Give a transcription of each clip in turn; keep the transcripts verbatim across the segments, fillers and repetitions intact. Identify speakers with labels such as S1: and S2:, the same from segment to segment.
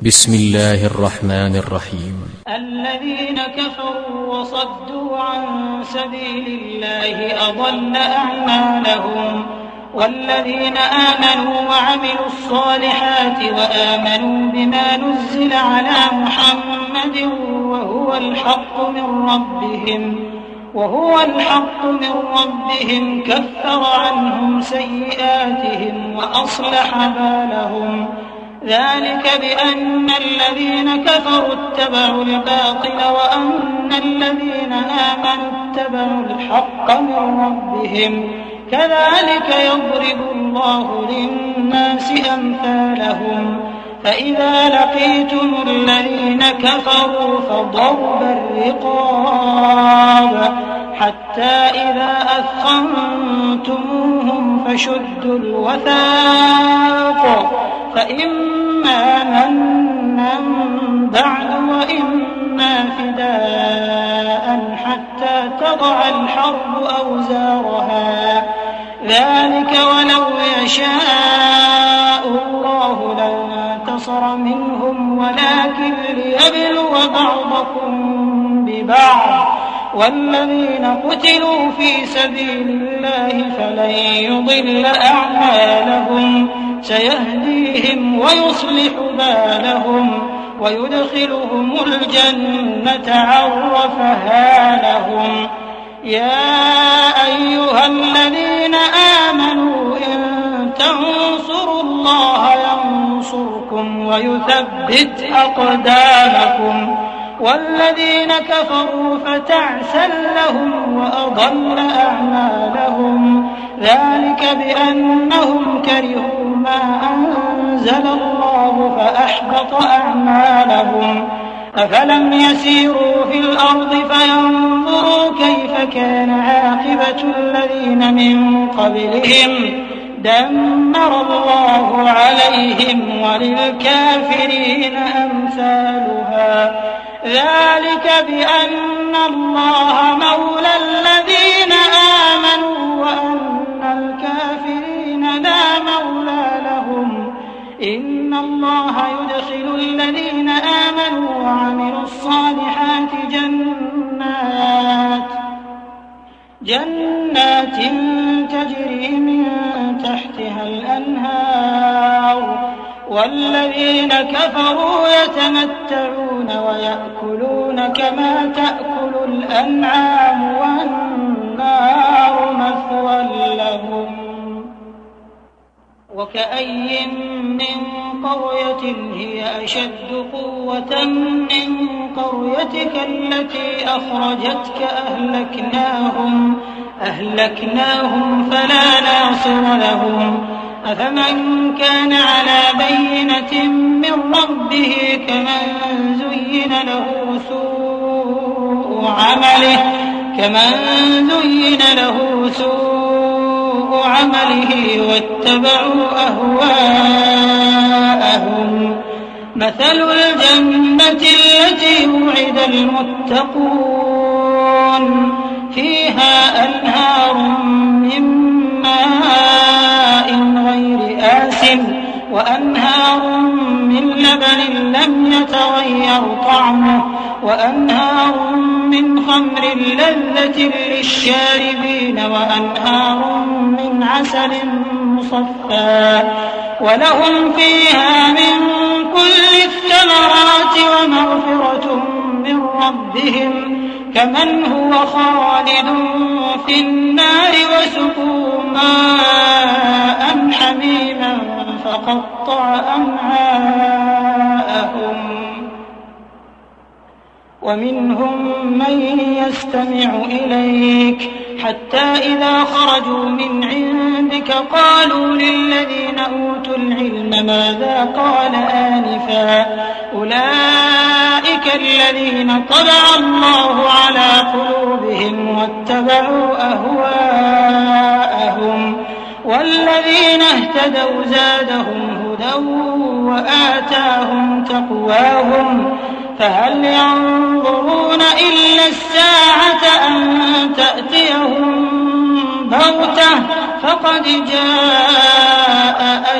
S1: بسم الله الرحمن الرحيم.
S2: الذين كفروا وصدوا عن سبيل الله أضل أعمالهم، والذين آمنوا وعملوا الصالحات وآمنوا بما نزل على محمد وهو الحق من ربهم وهو الحق من ربهم كفر عنهم سيئاتهم وأصلح بالهم. ذلك بأن الذين كفروا اتبعوا الباطل وأن الذين آمنوا اتبعوا الحق من ربهم، كذلك يضرب الله للناس أمثالهم. فإذا لقيتم الذين كفروا فضرب الرقاب حتى إذا أثخنتموهم فشدوا الوثاق، فإما منا بعد وإما فداء حتى تضع الحرب أوزارها. ذلك ولو يشاء الله لانتصر منهم ولكن ليبلو بعضكم ببعض، والذين قتلوا في سبيل الله فلن يضل أعمالهم، سيهديهم ويصلح بالهم ويدخلهم الجنة عرفها لهم. يا أيها الذين آمنوا إن تنصروا الله ينصركم ويثبت أقدامكم، والذين كفروا فتعسا لهم وأضل أعمالهم. ذلك بأنهم كرهوا ما أنزل الله فأحبط أعمالهم. أفلم يسيروا في الأرض فينظروا كيف كان عاقبة الذين من قبلهم، دمر الله عليهم وللكافرين أمثالها. ذلك بأن الله مولى الذين آمنوا وأن الكافرين لا مولى لهم. إن الله يدخل الذين آمنوا وعملوا الصالحات جنات جنات تجري من تحتها الأنهار، والذين كفروا يتمتعون ويأكلون كما تأكل الأنعام والنار مثوى لهم. وكأي من قرية هي أشد قوة من قريتك التي أخرجتك أهلكناهم أهلكناهم فلا ناصر لهم. أفمن كان على بينة من ربه كمن زين له سوء عمله كمن زين له سوء عمله واتبعوا أهواءهم. مثل الجنة التي وعد المتقون فيها أنهار من ماء غير آسن وأنهار من لبن لم يتغير طعمه وأنهار من خمر لذة للشاربين وأنهار من عسل مصفى ولهم فيها من كل الثمرات ومغفرة من ربهم كمن هو خالد في النار وسقوا ماء حميما فقطع أمعاءهم. ومنهم من يستمع إليك حتى إذا خرجوا من عندك قالوا للذين أوتوا العلم ماذا قال آنفا أولئك الذين طبع الله على قلوبهم واتبعوا أهواءهم. والذين اهتدوا زادهم هدى وآتاهم تقواهم. فهل ينظرون إلا الساعة أن تأتيهم بغتة فقد جاء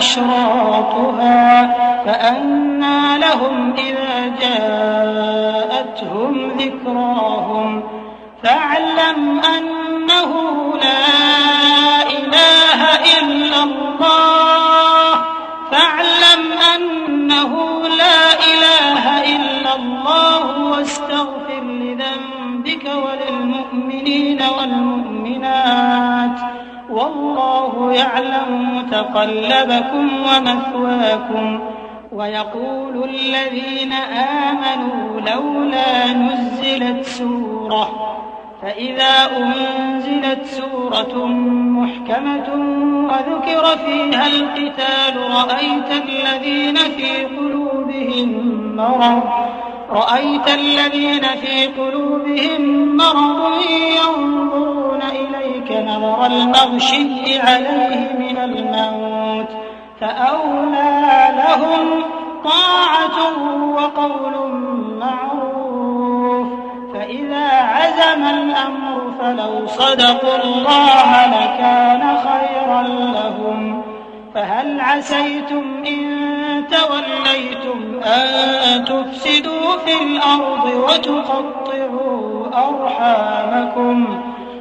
S2: أشراطها فأنى لهم إذا جاءتهم ذكراهم فاعلم أنه لا إله إلا الله فاعلم أنه لا إله إلا الله واستغفر لذنبك وللمؤمنين والمؤمنات والله يعلم متقلبكم ومثواكم. ويقول الذين آمنوا لولا نزلت سورة فإذا أنزلت سورة محكمة وذكر فيها القتال رأيت الذين في قلوبهم مرض رأيت الذين في قلوبهم مرض ينظرون إليك نظر المغشي عليه من الموت فأولى لهم طاعة وقول معروف. فإذا عزم الأمر فلو صدقوا الله لكان خيرا لهم. فهل عسيتم إن توليتم أن تفسدوا في الأرض وتقطعوا أرحامكم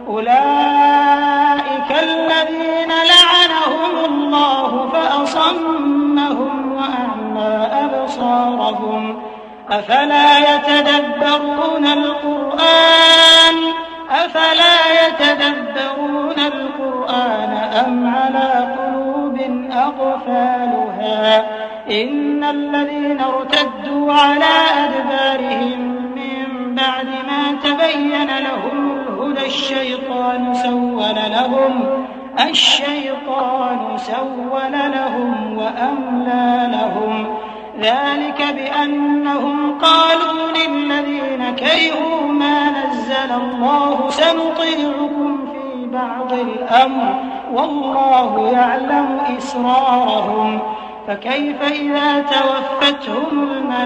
S2: أولئك الذين لعنهم الله فأصمهم وأعمى أبصارهم أفلا يتدبرون القرآن أفلا يتدبرون القرآن أم على قلوب أقفالها إن الذين ارتدوا على أدبارهم من بعد ما تبين لهم الهدى الشيطان سول لهم الشيطان سول لهم وأملى لهم ذلك بأنهم قالوا للذين كرهوا ما نزل الله سنطيعكم في بعض الأمر والله يعلم إسرارهم. فكيف إذا توفتهم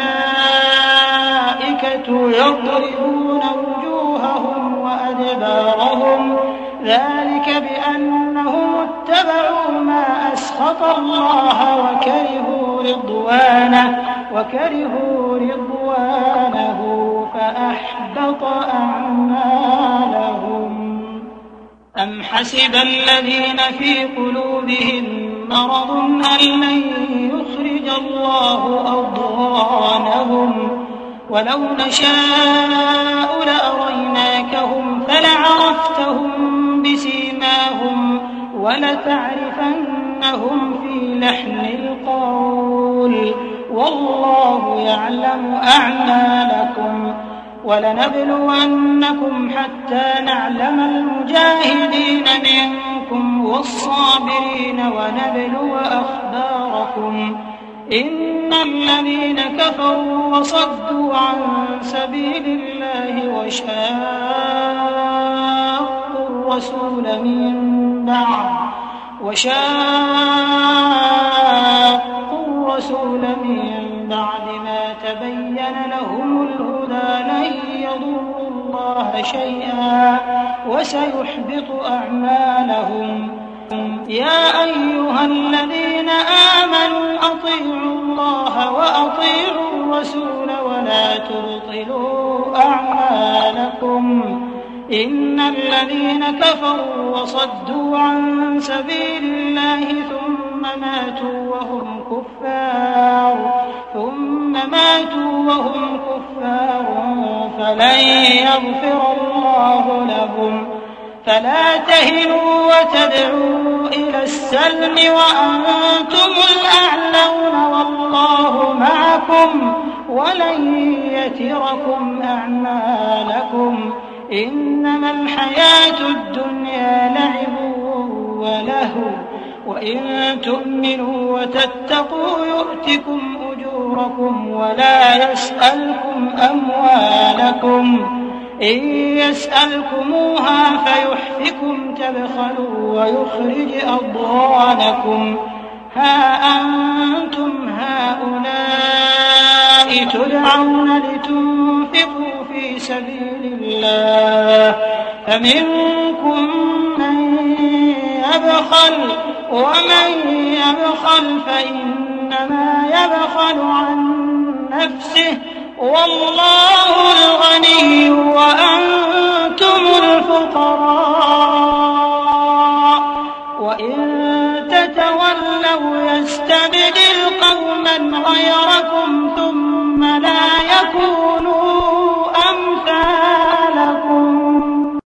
S2: الملائكة يضربون وجوههم وأدبارهم ذلك بأنهم اتبعوا ما أسخط الله وكرهوا رضوانه وكرهوا رضوانه فأحبط أعمالهم. أم حسب الذين في قلوبهم مرض أن لن يخرج الله أضغانهم ولو نشاء لأريناكهم فلعرفتهم بسيماهم ولتعرفنهم في لحن القول والله يعلم أعمالكم. ولنبلونكم حتى نعلم المجاهدين منكم والصابرين ونبلو أخباركم إن الذين كفروا وصدوا عن سبيل الله وشاقوا الرسول من بعد وشاقوا الرسول من بعد ما تبين لهم الهدى لن يضروا الله شيئا وسيحبط أعمالهم. يا أيها الذين آمنوا أطيعوا الله وأطيعوا الرسول ولا تبطلوا أعمالكم إن الذين كفروا وصدوا عن سبيل الله ثم ماتوا وهم كفار ثم ماتوا وهم كفار فلن يغفر الله لهم. فلا تهنوا وتدعوا إلى السلم وأنتم الأعلون والله معكم ولن يتركم أعمالكم إنما الحياة الدنيا لعب ولهو وإن تؤمنوا وتتقوا يؤتكم أجوركم ولا يسألكم أموالكم إن يسألكموها فيحفكم تبخلوا ويخرج أضغانكم. ها أنتم هؤلاء تدعون لتنفقوا في سبيل الله فمنكم من يبخل ومن يبخل فإنما يبخل عن نفسه والله الغني وأنتم الفقراء وإن تتولوا يستبدل قوما غيركم ثم